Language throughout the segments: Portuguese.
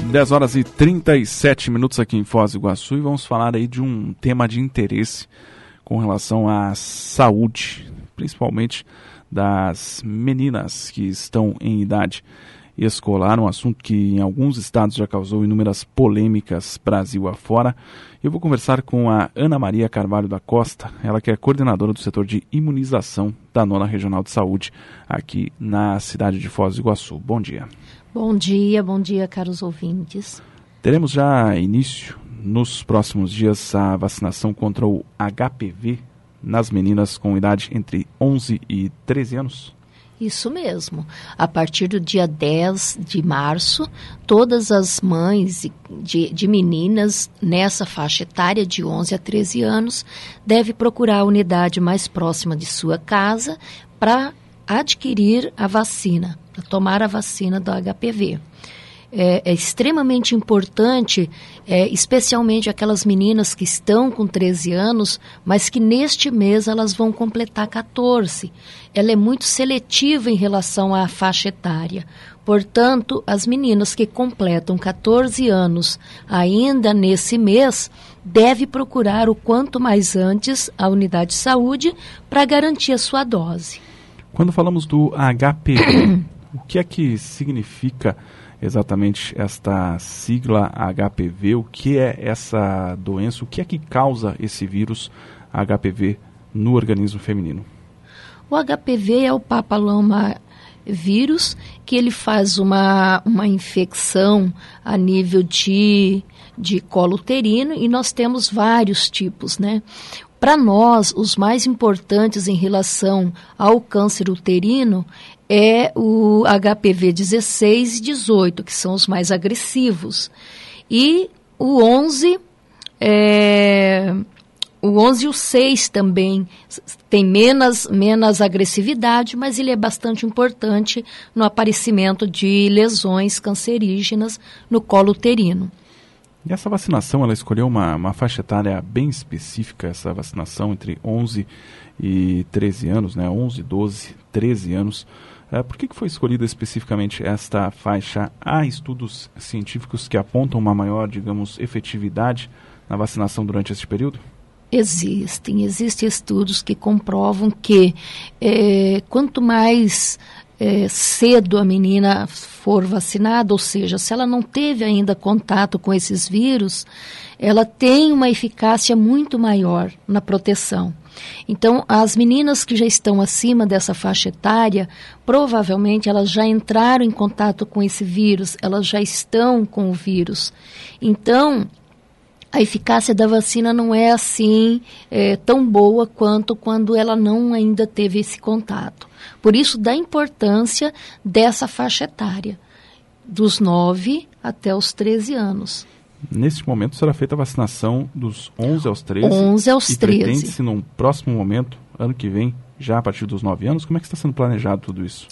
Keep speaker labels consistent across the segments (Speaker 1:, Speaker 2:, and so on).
Speaker 1: 10 horas e 37 minutos aqui em Foz do Iguaçu, e vamos falar aí de um tema de interesse com relação à saúde, principalmente das meninas que estão em idade escolar, um assunto que em alguns estados já causou inúmeras polêmicas Brasil afora. Eu vou conversar com a Ana Maria Carvalho da Costa, ela que é coordenadora do setor de imunização da 9ª Regional de Saúde aqui na cidade de Foz do Iguaçu. Bom dia.
Speaker 2: Bom dia, caros ouvintes.
Speaker 1: Teremos já início nos próximos dias a vacinação contra o HPV nas meninas com idade entre 11 e 13 anos?
Speaker 2: Isso mesmo. A partir do dia 10 de março, todas as mães de meninas nessa faixa etária de 11 a 13 anos devem procurar a unidade mais próxima de sua casa para adquirir a vacina, para tomar a vacina do HPV. É extremamente importante, especialmente aquelas meninas que estão com 13 anos, mas que neste mês elas vão completar 14. Ela é muito seletiva em relação à faixa etária. Portanto, as meninas que completam 14 anos ainda nesse mês devem procurar o quanto mais antes a unidade de saúde para garantir a sua dose.
Speaker 1: Quando falamos do HPV, o que é que significa exatamente esta sigla HPV? O que é essa doença? O que é que causa esse vírus HPV no organismo feminino?
Speaker 2: O HPV é o papilomavírus, que ele faz uma infecção a nível de colo uterino, e nós temos vários tipos, né? Para nós, os mais importantes em relação ao câncer uterino é o HPV 16 e 18, que são os mais agressivos. E o 11 e o 6 também tem menos agressividade, mas ele é bastante importante no aparecimento de lesões cancerígenas no colo uterino.
Speaker 1: E essa vacinação, ela escolheu uma faixa etária bem específica, essa vacinação entre 11 e 13 anos, né? 11, 12, 13 anos. Por que foi escolhida especificamente esta faixa? Há estudos científicos que apontam uma maior, digamos, efetividade na vacinação durante este período?
Speaker 2: Existem estudos que comprovam que quanto mais cedo a menina for vacinada, ou seja, se ela não teve ainda contato com esses vírus, ela tem uma eficácia muito maior na proteção. Então, as meninas que já estão acima dessa faixa etária, provavelmente elas já entraram em contato com esse vírus, elas já estão com o vírus. Então, a eficácia da vacina não é assim tão boa quanto quando ela não ainda teve esse contato. Por isso, da importância dessa faixa etária, dos 9 até os 13 anos.
Speaker 1: Neste momento será feita a vacinação dos 11 aos 13?
Speaker 2: 11 aos 13.
Speaker 1: E pretende-se num próximo momento, ano que vem, já a partir dos 9 anos? Como é que está sendo planejado tudo isso?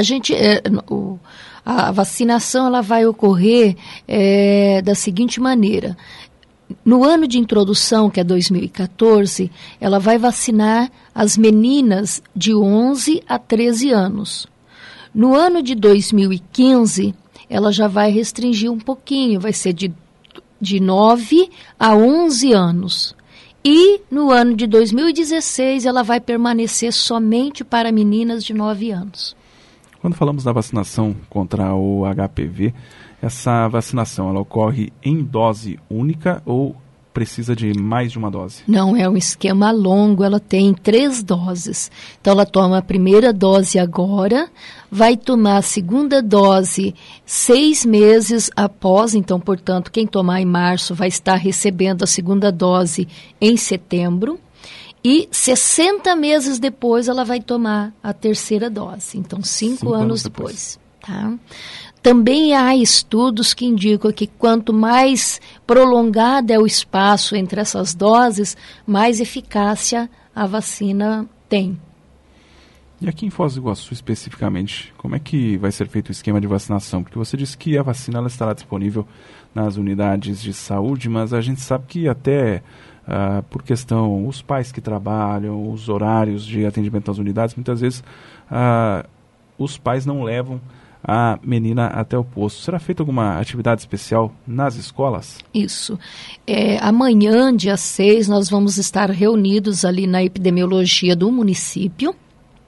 Speaker 2: A vacinação ela vai ocorrer da seguinte maneira. No ano de introdução, que é 2014, ela vai vacinar as meninas de 11 a 13 anos. No ano de 2015, ela já vai restringir um pouquinho, vai ser de 9 a 11 anos. E no ano de 2016, ela vai permanecer somente para meninas de 9 anos.
Speaker 1: Quando falamos da vacinação contra o HPV, essa vacinação ela ocorre em dose única ou precisa de mais de uma dose?
Speaker 2: Não, é um esquema longo, ela tem 3 doses. Então, ela toma a primeira dose agora, vai tomar a segunda dose 6 meses após, então, portanto, quem tomar em março vai estar recebendo a segunda dose em setembro. E 60 meses depois ela vai tomar a terceira dose. Então, 5 anos depois. Tá? Também há estudos que indicam que quanto mais prolongado é o espaço entre essas doses, mais eficácia a vacina tem.
Speaker 1: E aqui em Foz do Iguaçu, especificamente, como é que vai ser feito o esquema de vacinação? Porque você disse que a vacina ela estará disponível nas unidades de saúde, mas a gente sabe que até por questão, os pais que trabalham, os horários de atendimento nas unidades, muitas vezes os pais não levam a menina até o posto. Será feita alguma atividade especial nas escolas?
Speaker 2: Isso. Amanhã, dia 6, nós vamos estar reunidos ali na epidemiologia do município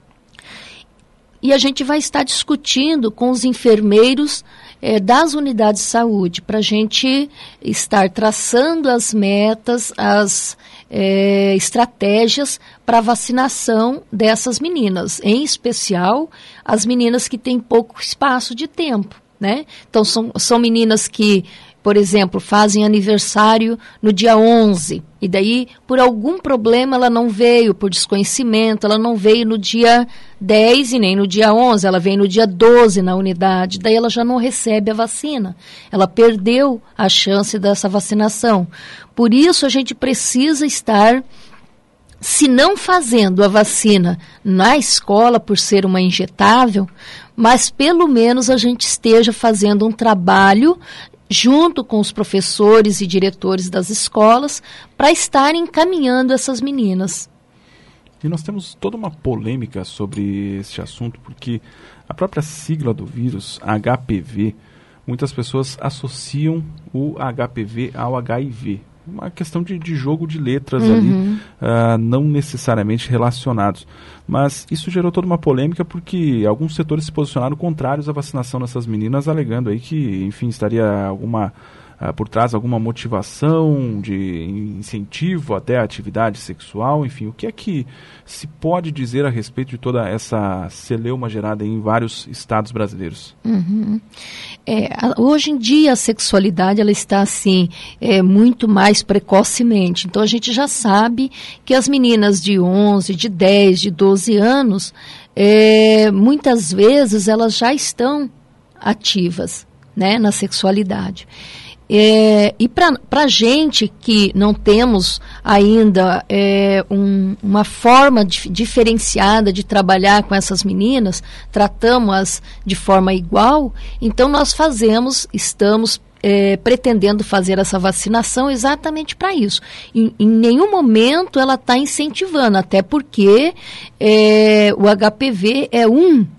Speaker 2: e a gente vai estar discutindo com os enfermeiros das unidades de saúde, para a gente estar traçando as metas, as estratégias para a vacinação dessas meninas, em especial as meninas que têm pouco espaço de tempo, né? Então, são meninas que, por exemplo, fazem aniversário no dia 11, e daí, por algum problema, ela não veio, por desconhecimento, ela não veio no dia 10 e nem no dia 11, ela veio no dia 12 na unidade, daí ela já não recebe a vacina. Ela perdeu a chance dessa vacinação. Por isso, a gente precisa estar, se não fazendo a vacina na escola, por ser uma injetável, mas pelo menos a gente esteja fazendo um trabalho junto com os professores e diretores das escolas, para estarem encaminhando essas meninas.
Speaker 1: E nós temos toda uma polêmica sobre este assunto, porque a própria sigla do vírus, HPV, muitas pessoas associam o HPV ao HIV. Uma questão de jogo de letras ali, não necessariamente relacionados. Mas isso gerou toda uma polêmica porque alguns setores se posicionaram contrários à vacinação dessas meninas, alegando aí que, enfim, estaria por trás alguma motivação de incentivo até à atividade sexual, enfim, o que é que se pode dizer a respeito de toda essa celeuma gerada em vários estados brasileiros?
Speaker 2: Hoje em dia a sexualidade ela está assim, muito mais precocemente, então a gente já sabe que as meninas de 11, de 10, de 12 anos, muitas vezes elas já estão ativas, né, na sexualidade. E para a gente que não temos ainda uma forma diferenciada de trabalhar com essas meninas, tratamos-as de forma igual, então nós estamos pretendendo fazer essa vacinação exatamente para isso. Em nenhum momento ela está incentivando, até porque o HPV é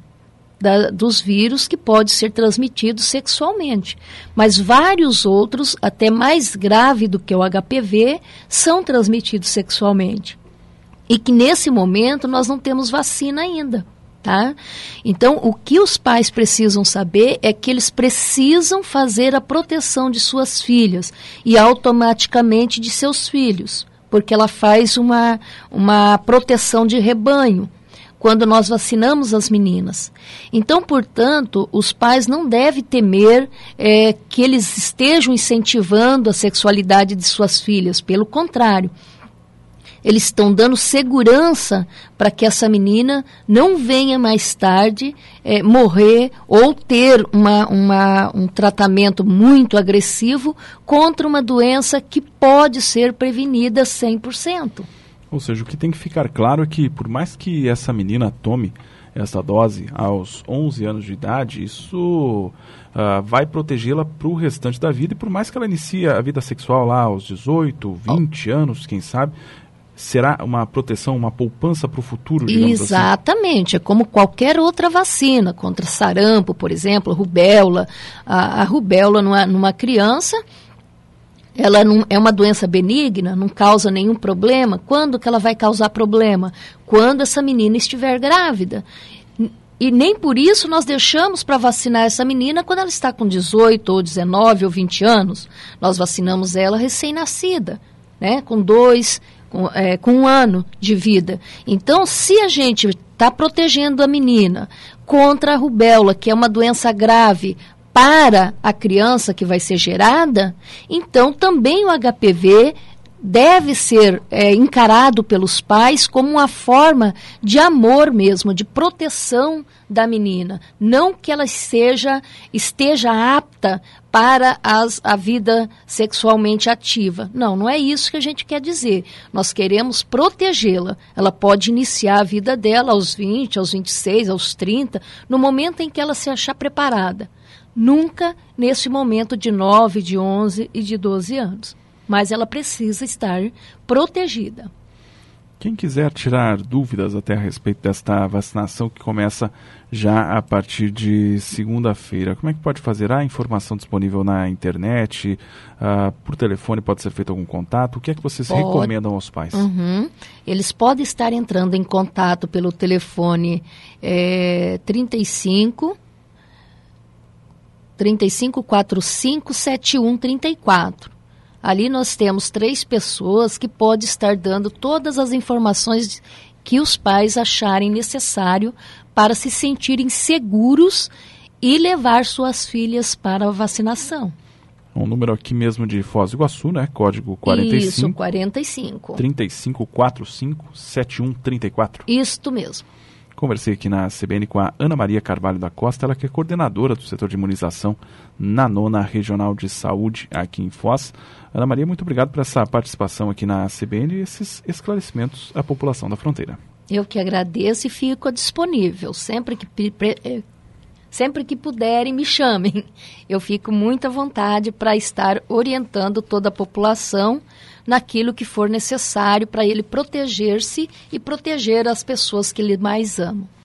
Speaker 2: dos vírus que pode ser transmitido sexualmente. Mas vários outros, até mais graves do que o HPV, são transmitidos sexualmente. E que nesse momento nós não temos vacina ainda. Tá? Então, o que os pais precisam saber é que eles precisam fazer a proteção de suas filhas e automaticamente de seus filhos, porque ela faz uma proteção de rebanho quando nós vacinamos as meninas. Então, portanto, os pais não devem temer que eles estejam incentivando a sexualidade de suas filhas. Pelo contrário, eles estão dando segurança para que essa menina não venha mais tarde morrer ou ter um tratamento muito agressivo contra uma doença que pode ser prevenida 100%.
Speaker 1: Ou seja, o que tem que ficar claro é que, por mais que essa menina tome essa dose aos 11 anos de idade, isso vai protegê-la para o restante da vida, e por mais que ela inicie a vida sexual lá aos 18, 20 anos, quem sabe, será uma proteção, uma poupança para o futuro, digamos assim?
Speaker 2: Exatamente, é como qualquer outra vacina, contra sarampo, por exemplo, rubéola. A rubéola numa criança, ela não é uma doença benigna, não causa nenhum problema. Quando que ela vai causar problema? Quando essa menina estiver grávida. E nem por isso nós deixamos para vacinar essa menina quando ela está com 18, ou 19, ou 20 anos. Nós vacinamos ela recém-nascida, né? Com 1 ano de vida. Então, se a gente está protegendo a menina contra a rubéola, que é uma doença grave, para a criança que vai ser gerada, então também o HPV deve ser encarado pelos pais como uma forma de amor mesmo, de proteção da menina. Não que ela esteja apta para a vida sexualmente ativa. Não é isso que a gente quer dizer. Nós queremos protegê-la. Ela pode iniciar a vida dela aos 20, aos 26, aos 30, no momento em que ela se achar preparada. Nunca nesse momento de 9, de 11 e de 12 anos. Mas ela precisa estar protegida.
Speaker 1: Quem quiser tirar dúvidas até a respeito desta vacinação que começa já a partir de segunda-feira, como é que pode fazer? Há informação disponível na internet? Por telefone pode ser feito algum contato? O que é que vocês recomendam aos pais?
Speaker 2: Eles podem estar entrando em contato pelo telefone 3545-7134. Ali nós temos 3 pessoas que podem estar dando todas as informações que os pais acharem necessário para se sentirem seguros e levar suas filhas para a vacinação.
Speaker 1: Um número aqui mesmo de Foz do Iguaçu, né? Código 45.
Speaker 2: Isso, 45.
Speaker 1: 3545-7134.
Speaker 2: Isto mesmo.
Speaker 1: Conversei aqui na CBN com a Ana Maria Carvalho da Costa, ela que é coordenadora do setor de imunização na 9ª Regional de Saúde aqui em Foz. Ana Maria, muito obrigado por essa participação aqui na CBN e esses esclarecimentos à população da fronteira.
Speaker 2: Eu que agradeço e fico disponível. Sempre que puderem, me chamem. Eu fico muito à vontade para estar orientando toda a população naquilo que for necessário para ele proteger-se e proteger as pessoas que ele mais ama.